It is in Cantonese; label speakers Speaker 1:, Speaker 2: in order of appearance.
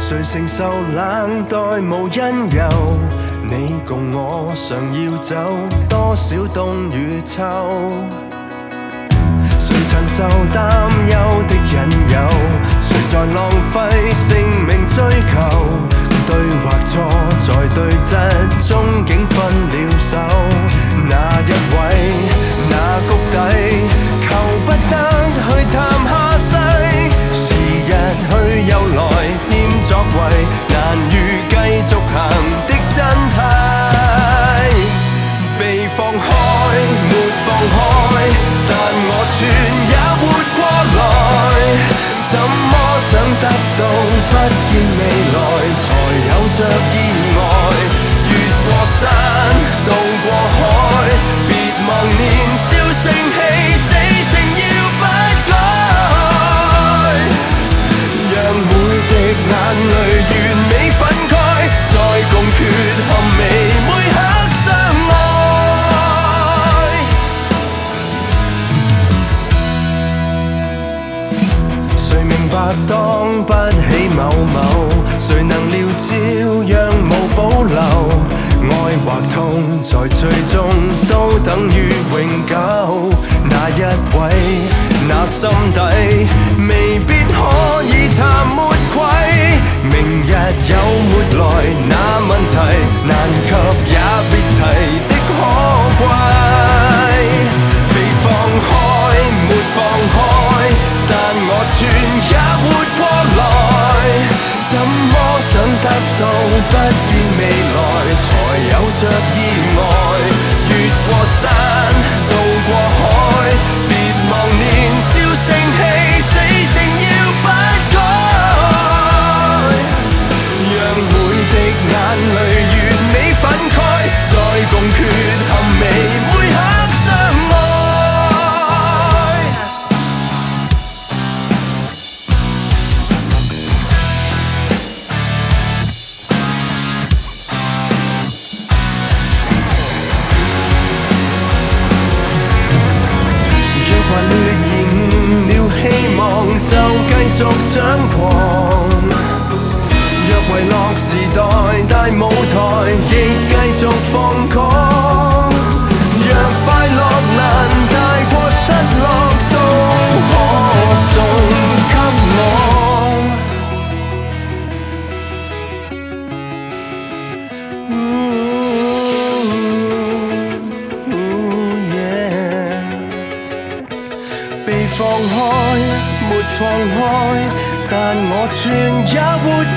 Speaker 1: 谁承受冷待无因由？你共我常要走多少冬与秋？谁曾受担忧的引诱？谁在浪费性命追求？对或錯，在對質中竟分了手。那一位，那谷底，求不得去探下世。時日去又來，欠作為，難預繼續行的真諦。被放開，沒放開，但我全也活過來。怎麼想得到，不見未來，才有着意外。越過山，渡過海，別忘年少盛氣，死性要不改。讓每滴眼淚完美分開，再共缺陷微每刻相愛。誰明白當不起某某，誰能料照樣無保留。愛或痛，在最終都等於永久。那一位，那心底，未必可以談沒愧。明日有沒來，那問題難及也別提的可貴。被放開，沒放開，但我全也活過來。怎麼想得到，不見未來，才有着意外。越過山，渡過海，別忘年少盛氣，死性要不改。讓每滴眼淚完美分開，再共缺陷微每刻相愛。就繼續張狂，若遺落時代大舞台，亦繼續放狂。若快樂難大過失落，都可送給我。被放開，沒放開，但我全也活